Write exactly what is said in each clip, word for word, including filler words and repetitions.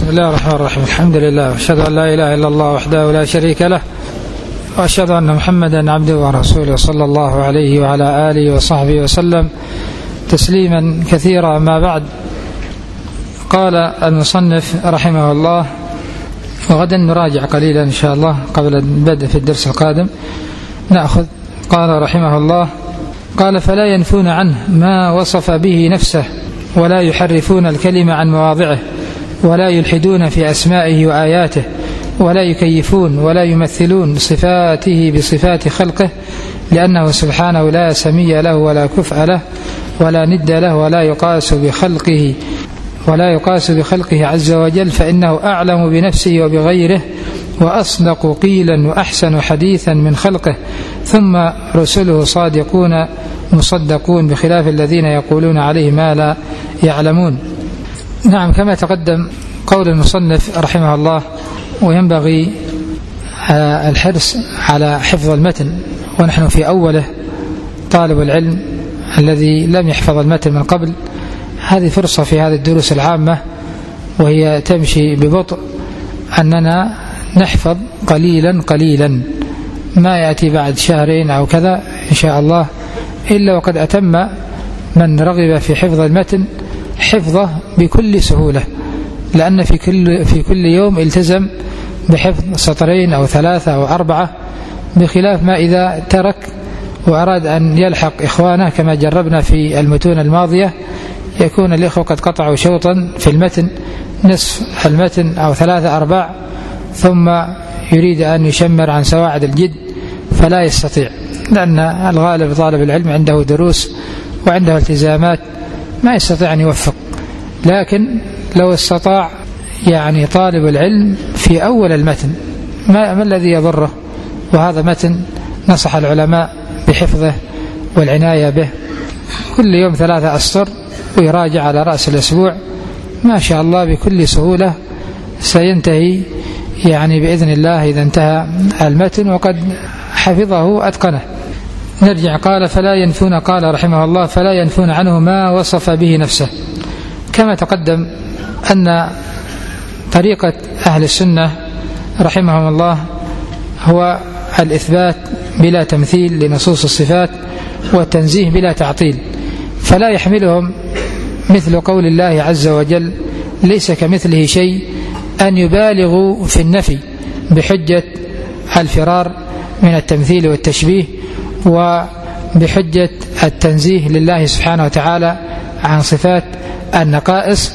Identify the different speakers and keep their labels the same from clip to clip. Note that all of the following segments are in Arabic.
Speaker 1: الله الرحمن الرحيم. الحمد لله وأشهد أن لا إله إلا الله وحده لا شريك له وأشهد أن محمدا عبده ورسوله صلى الله عليه وعلى آله وصحبه وسلم تسليما كثيرا. ما بعد، قال المصنف رحمه الله، وغدا نراجع قليلا إن شاء الله قبل البدء في الدرس القادم نأخذ. قال رحمه الله، قال: فلا ينفون عنه ما وصف به نفسه، ولا يحرفون الكلمة عن مواضعه، ولا يلحدون في أسمائه وآياته، ولا يكيفون ولا يمثلون صفاته بصفات خلقه، لأنه سبحانه لا سمي له ولا كفء له ولا ند له، ولا يقاس بخلقه ولا يقاس بخلقه عز وجل، فإنه أعلم بنفسه وبغيره، وأصدق قيلا وأحسن حديثا من خلقه. ثم رسله صادقون مصدقون، بخلاف الذين يقولون عليه ما لا يعلمون. نعم، كما تقدم قول المصنف رحمه الله، وينبغي الحرص على حفظ المتن، ونحن في أوله. طالب العلم الذي لم يحفظ المتن من قبل، هذه فرصة في هذه الدروس العامة وهي تمشي ببطء، أننا نحفظ قليلا قليلا، ما يأتي بعد شهرين أو كذا إن شاء الله، إلا وقد أتم من رغب في حفظ المتن حفظه بكل سهولة، لأن في كل, في كل يوم التزم بحفظ سطرين أو ثلاثة أو أربعة، بخلاف ما إذا ترك وأراد أن يلحق إخوانه كما جربنا في المتون الماضية، يكون الإخوة قد قطعوا شوطا في المتن، نصف المتن أو ثلاثة أرباع، ثم يريد أن يشمر عن سواعد الجد فلا يستطيع، لأن الغالب طالب العلم عنده دروس وعنده التزامات ما يستطيع أن يوفق. لكن لو استطاع يعني طالب العلم في أول المتن، ما, ما الذي يضره؟ وهذا متن نصح العلماء بحفظه والعناية به، كل يوم ثلاثة أسطر ويراجع على رأس الأسبوع، ما شاء الله بكل سهولة سينتهي يعني بإذن الله إذا انتهى المتن وقد حفظه أتقنه. نرجع. قال: فلا ينفون، قال رحمه الله: فلا ينفون عنه ما وصف به نفسه. كما تقدم أن طريقة أهل السنة رحمهم الله هو الإثبات بلا تمثيل لنصوص الصفات، والتنزيه بلا تعطيل، فلا يحملهم مثل قول الله عز وجل: ليس كمثله شيء، أن يبالغوا في النفي بحجة الفرار من التمثيل والتشبيه، وبحجة التنزيه لله سبحانه وتعالى عن صفات النقائص،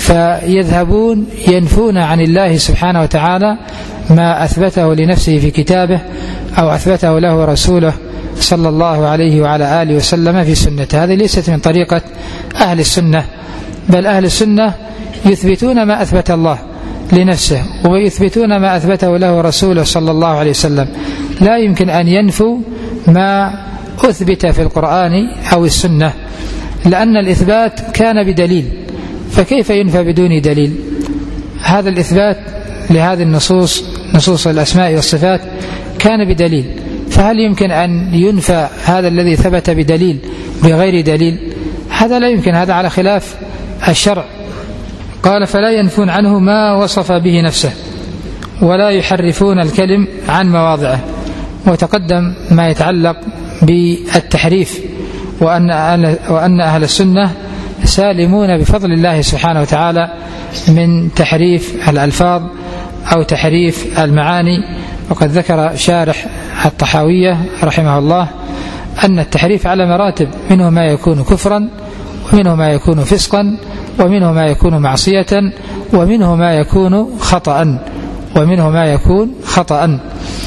Speaker 1: فيذهبون ينفون عن الله سبحانه وتعالى ما أثبته لنفسه في كتابه أو أثبته له رسوله صلى الله عليه وعلى آله وسلم في سنته. هذه ليست من طريقة أهل السنة، بل أهل السنة يثبتون ما أثبت الله لنفسه، ويثبتون ما أثبته له رسوله صلى الله عليه وسلم. لا يمكن أن ينفوا ما أثبت في القرآن أو السنة، لأن الإثبات كان بدليل، فكيف ينفى بدون دليل؟ هذا الإثبات لهذه النصوص، نصوص الأسماء والصفات، كان بدليل، فهل يمكن أن ينفى هذا الذي ثبت بدليل بغير دليل؟ هذا لا يمكن، هذا على خلاف الشرع. قال: فلا ينفون عنه ما وصف به نفسه، ولا يحرفون الكلم عن مواضعه. وتقدم ما يتعلق بالتحريف، وأن أهل, وأن أهل السنة سالمون بفضل الله سبحانه وتعالى من تحريف الألفاظ أو تحريف المعاني. وقد ذكر شارح الطحاوية رحمه الله أن التحريف على مراتب، منه ما يكون كفرا، ومنه ما يكون فسقا، ومنه ما يكون معصية، ومنه ما يكون خطأ ومنه ما يكون خطأ.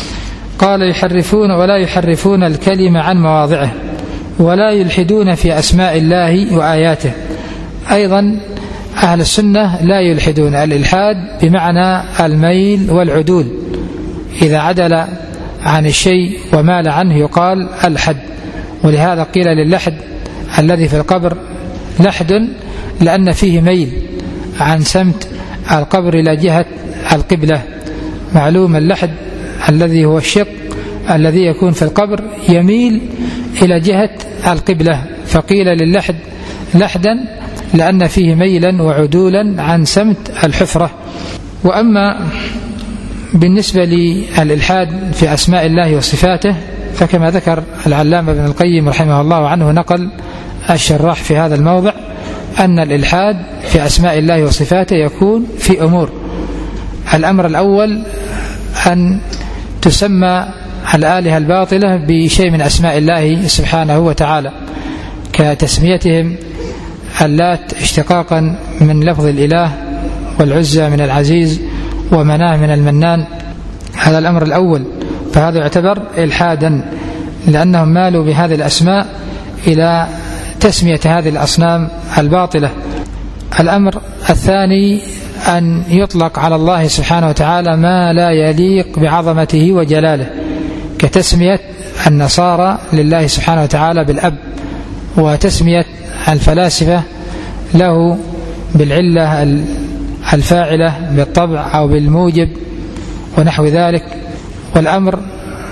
Speaker 1: قال: يحرفون ولا يحرفون الكلمة عن مواضعه، ولا يلحدون في أسماء الله وآياته. أيضا أهل السنة لا يلحدون، الإلحاد بمعنى الميل والعدول، إذا عدل عن الشيء ومال عنه يقال الحد. ولهذا قيل للحد الذي في القبر لحد، لأن فيه ميل عن سمت القبر إلى جهة القبلة. معلوم اللحد الذي هو الشق الذي يكون في القبر يميل إلى جهة القبلة، فقيل للحد لحدا لأن فيه ميلا وعدولا عن سمت الحفرة. وأما بالنسبة للإلحاد في أسماء الله وصفاته فكما ذكر العلامة ابن القيم رحمه الله عنه نقل الشراح في هذا الموضع أن الإلحاد في أسماء الله وصفاته يكون في أمور. الأمر الأول أن تسمى الآلهة الباطلة بشيء من أسماء الله سبحانه وتعالى، كتسميتهم اللات اشتقاقا من لفظ الإله، والعزى من العزيز، ومناه من المنان. هذا الأمر الأول، فهذا يعتبر إلحادا لأنهم مالوا بهذه الأسماء إلى تسمية هذه الأصنام الباطلة. الأمر الثاني أن يطلق على الله سبحانه وتعالى ما لا يليق بعظمته وجلاله، كتسمية النصارى لله سبحانه وتعالى بالأب، وتسمية الفلاسفة له بالعلة الفاعلة بالطبع أو بالموجب ونحو ذلك. والأمر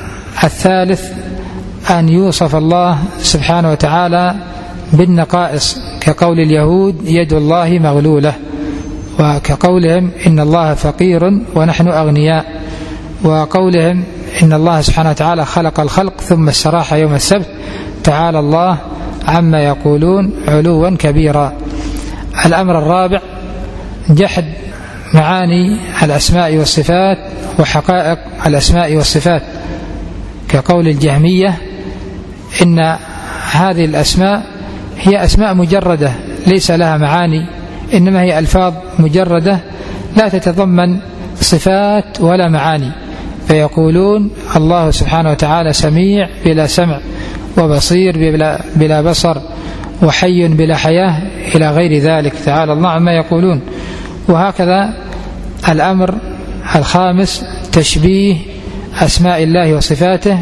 Speaker 1: الثالث أن يوصف الله سبحانه وتعالى بالنقائص، كقول اليهود يد الله مغلولة، وكقولهم إن الله فقير ونحن أغنياء، وقولهم إن الله سبحانه وتعالى خلق الخلق ثم استراح يوم السبت، تعالى الله عما يقولون علوا كبيرا. الأمر الرابع جحد معاني الأسماء والصفات وحقائق الأسماء والصفات، كقول الجهمية إن هذه الأسماء هي أسماء مجردة ليس لها معاني، إنما هي ألفاظ مجردة لا تتضمن صفات ولا معاني. فيقولون الله سبحانه وتعالى سميع بلا سمع، وبصير بلا, بلا بصر، وحي بلا حياة، إلى غير ذلك، تعالى الله عما يقولون. وهكذا الأمر الخامس تشبيه أسماء الله وصفاته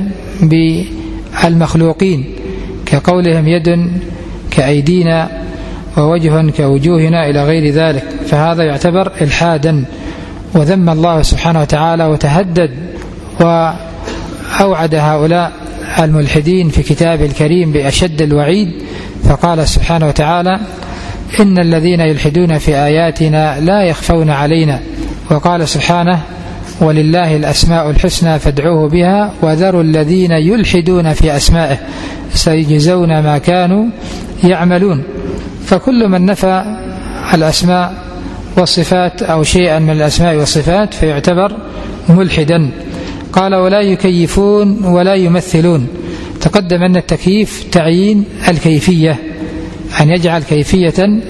Speaker 1: بالمخلوقين، كقولهم يد كأيدينا ووجه كوجوهنا إلى غير ذلك، فهذا يعتبر إلحادا. وذم الله سبحانه وتعالى وتهدد وأوعد هؤلاء الملحدين في كتابه الكريم بأشد الوعيد، فقال سبحانه وتعالى إن الذين يلحدون في آياتنا لا يخفون علينا. وقال سبحانه ولله الأسماء الحسنى فادعوه بها وذروا الذين يلحدون في أسمائه سيجزون ما كانوا يعملون. فكل من نفى الأسماء والصفات أو شيئا من الأسماء والصفات فيعتبر ملحدا. قال ولا يكيفون ولا يمثلون. تقدم أن التكييف تعيين الكيفية، أن يجعل كيفية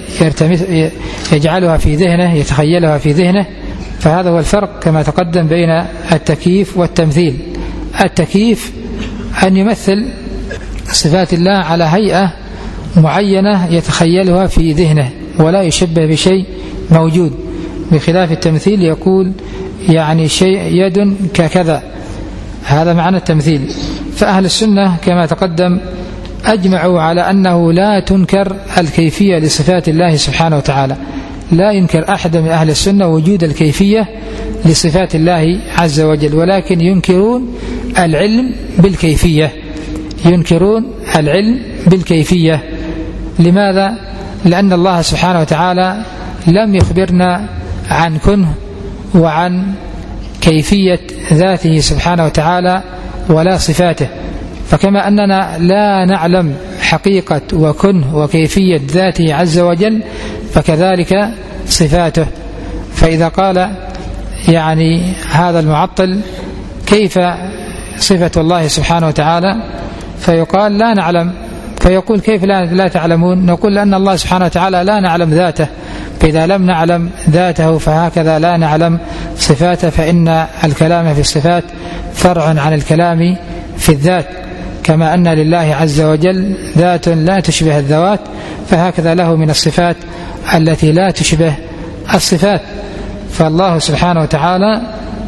Speaker 1: يجعلها في ذهنه، يتخيلها في ذهنه، فهذا هو الفرق كما تقدم بين التكييف والتمثيل. التكييف أن يمثل صفات الله على هيئة معينة يتخيلها في ذهنه ولا يشبه بشيء موجود، بخلاف التمثيل يقول يعني شيء يد ككذا، هذا معنى التمثيل. فأهل السنة كما تقدم أجمعوا على أنه لا تنكر الكيفية لصفات الله سبحانه وتعالى، لا ينكر أحد من أهل السنة وجود الكيفية لصفات الله عز وجل، ولكن ينكرون العلم بالكيفية، ينكرون العلم بالكيفية. لماذا؟ لأن الله سبحانه وتعالى لم يخبرنا عن كنه وعن كيفية ذاته سبحانه وتعالى ولا صفاته، فكما أننا لا نعلم حقيقة وكنه وكيفية ذاته عز وجل فكذلك صفاته. فإذا قال يعني هذا المعطل كيف صفة الله سبحانه وتعالى، فيقال لا نعلم، فيقول كيف لا, لا تعلمون؟ نقول لأن الله سبحانه وتعالى لا نعلم ذاته، فإذا لم نعلم ذاته فهكذا لا نعلم صفاته، فإن الكلام في الصفات فرع عن الكلام في الذات، كما أن لله عز وجل ذات لا تشبه الذوات، فهكذا له من الصفات التي لا تشبه الصفات. فالله سبحانه وتعالى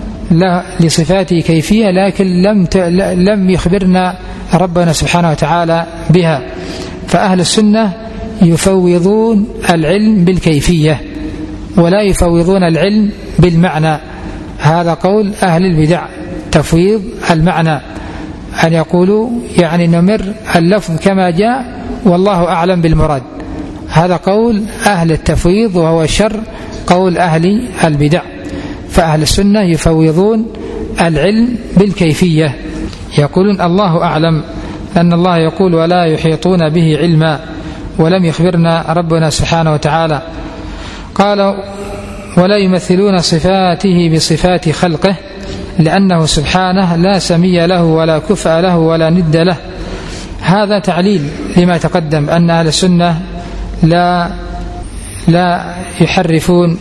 Speaker 1: لصفاته كيفية لكن لم لم يخبرنا ربنا سبحانه وتعالى بها. فأهل السنة يفوضون العلم بالكيفية ولا يفوضون العلم بالمعنى، هذا قول أهل البدع، تفويض المعنى، أن يقولوا يعني نمر اللفظ كما جاء والله أعلم بالمراد، هذا قول أهل التفويض، وهو شر قول أهل البدع. فأهل السنة يفوضون العلم بالكيفية، يقولون الله أعلم، أن الله يقول ولا يحيطون به علما، ولم يخبرنا ربنا سبحانه وتعالى. قال ولا يمثلون صفاته بصفات خلقه، لأنه سبحانه لا سمي له ولا كفء له ولا ند له. هذا تعليل لما تقدم، أن أهل السنة لا لا يحرفون،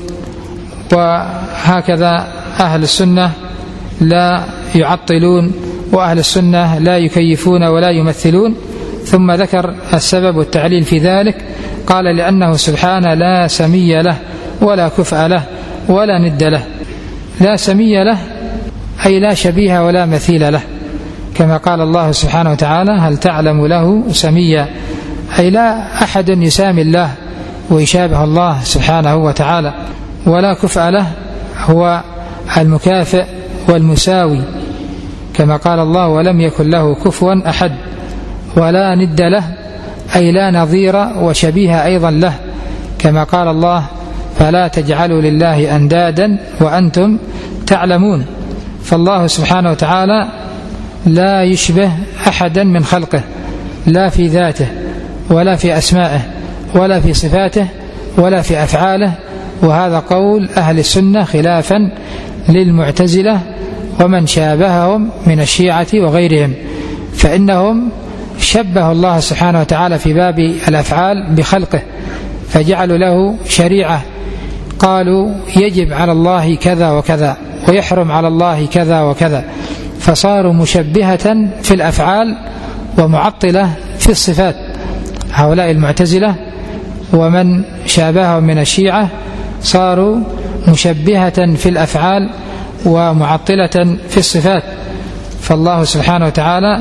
Speaker 1: وهكذا أهل السنة لا يعطلون، وأهل السنة لا يكيفون ولا يمثلون. ثم ذكر السبب والتعليل في ذلك، قال لأنه سبحانه لا سمي له ولا كفء له ولا ند له. لا سمي له أي لا شبيه ولا مثيل له، كما قال الله سبحانه وتعالى هل تعلم له سميا، أي لا أحد يسامي الله ويشابه الله سبحانه وتعالى. ولا كفء له هو المكافئ والمساوي، كما قال الله ولم يكن له كفوا أحد. ولا ند له أي لا نظير وشبيه أيضا له، كما قال الله فلا تجعلوا لله أندادا وأنتم تعلمون. فالله سبحانه وتعالى لا يشبه أحدا من خلقه، لا في ذاته ولا في أسمائه ولا في صفاته ولا في أفعاله. وهذا قول أهل السنة خلافا للمعتزلة ومن شابههم من الشيعة وغيرهم، فإنهم شبه الله سبحانه وتعالى في باب الأفعال بخلقه، فجعلوا له شريعة، قالوا يجب على الله كذا وكذا ويحرم على الله كذا وكذا، فصاروا مشبهة في الأفعال ومعطلة في الصفات. هؤلاء المعتزلة ومن شابههم من الشيعة صاروا مشبهة في الأفعال ومعطلة في الصفات. فالله سبحانه وتعالى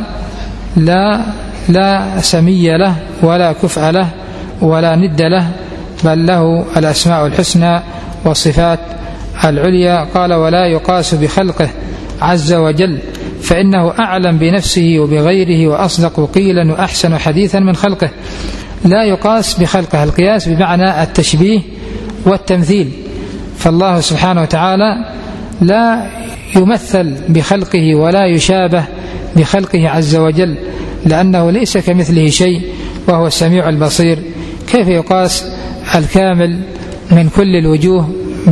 Speaker 1: لا لا سمي له ولا كفء له ولا ند له، بل له الأسماء الحسنى والصفات العليا. قال ولا يقاس بخلقه عز وجل، فإنه أعلم بنفسه وبغيره وأصدق قيلا وأحسن حديثا من خلقه. لا يقاس بخلقه، القياس بمعنى التشبيه والتمثيل. فالله سبحانه وتعالى لا يمثل بخلقه ولا يشابه بخلقه عز وجل، لأنه ليس كمثله شيء وهو السميع البصير. كيف يقاس الكامل من كل الوجوه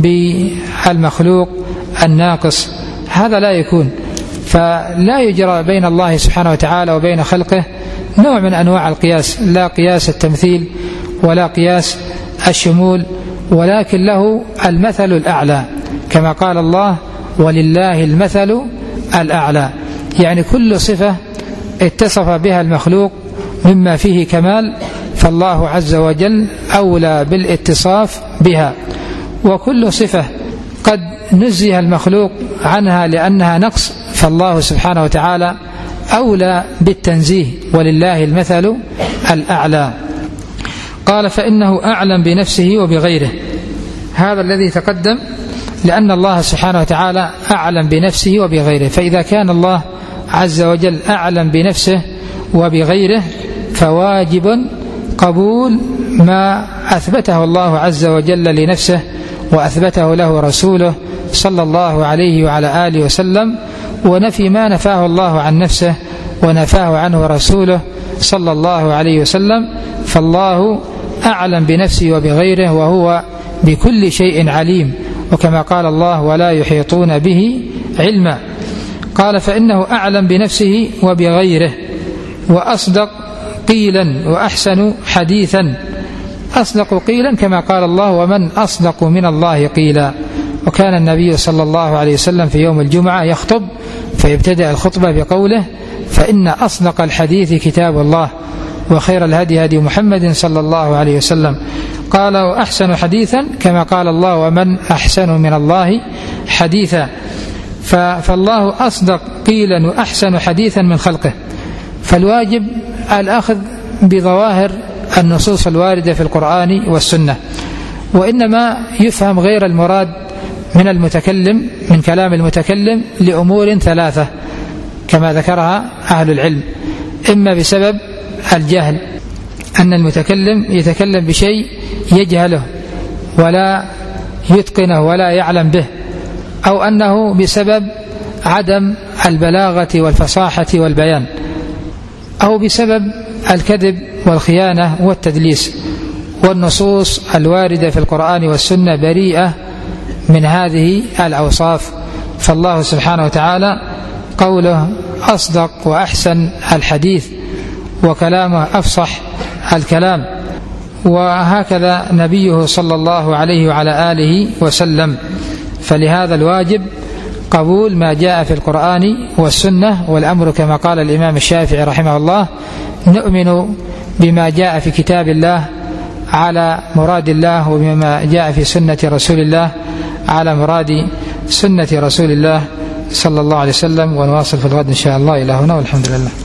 Speaker 1: بالمخلوق الناقص؟ هذا لا يكون. فلا يجرى بين الله سبحانه وتعالى وبين خلقه نوع من أنواع القياس، لا قياس التمثيل ولا قياس الشمول، ولكن له المثل الأعلى، كما قال الله ولله المثل الأعلى. يعني كل صفة اتصف بها المخلوق مما فيه كمال، فالله عز وجل أولى بالاتصاف بها. وكل صفة قد نزه المخلوق عنها لأنها نقص، فالله سبحانه وتعالى أولى بالتنزيه، ولله المثل الأعلى. قال فإنه أعلم بنفسه وبغيره، هذا الذي تقدم، لأن الله سبحانه وتعالى أعلم بنفسه وبغيره. فإذا كان الله عز وجل أعلم بنفسه وبغيره، فواجب قبول ما أثبته الله عز وجل لنفسه وأثبته له رسوله صلى الله عليه وعلى آله وسلم، ونفي ما نفاه الله عن نفسه ونفاه عنه رسوله صلى الله عليه وسلم. فالله أعلم بنفسه وبغيره، وهو بكل شيء عليم، وكما قال الله ولا يحيطون به علما. قال فإنه أعلم بنفسه وبغيره وأصدق قيلا وأحسن حديثا. أصدق قيلا كما قال الله ومن أصدق من الله قيلا. وكان النبي صلى الله عليه وسلم في يوم الجمعة يخطب، فيبتدأ الخطبة بقوله فإن أصدق الحديث كتاب الله وخير الهدي هدي محمد صلى الله عليه وسلم. قال وأحسن حديثا كما قال الله ومن أحسن من الله حديثا. فالله أصدق قيلا وأحسن حديثا من خلقه. فالواجب الأخذ بظواهر النصوص الواردة في القرآن والسنة، وإنما يفهم غير المراد من المتكلم من كلام المتكلم لأمور ثلاثة كما ذكرها أهل العلم: إما بسبب الجهل أن المتكلم يتكلم بشيء يجهله ولا يتقنه ولا يعلم به، أو أنه بسبب عدم البلاغة والفصاحة والبيان، أو بسبب الكذب والخيانة والتدليس. والنصوص الواردة في القرآن والسنة بريئة من هذه الأوصاف. فالله سبحانه وتعالى قوله أصدق وأحسن الحديث، وكلامه أفصح الكلام، وهكذا نبيه صلى الله عليه وعلى آله وسلم. فلهذا الواجب قبول ما جاء في القرآن والسنة، والأمر كما قال الإمام الشافعي رحمه الله: نؤمن بما جاء في كتاب الله على مراد الله، وبما جاء في سنة رسول الله على مراد سنة رسول الله صلى الله عليه وسلم. ونواصل في الغد إن شاء الله. إلى هنا والحمد لله.